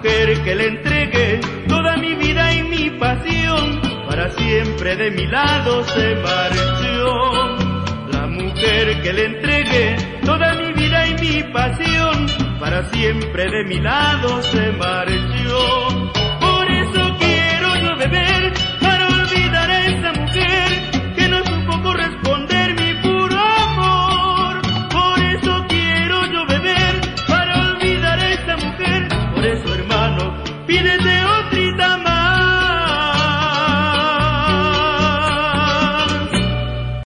mujer que le entregué toda mi vida y mi pasión, para siempre de mi lado se marchó. La mujer que le entregué toda mi vida y mi pasión, para siempre de mi lado se marchó. Por eso quiero yo beber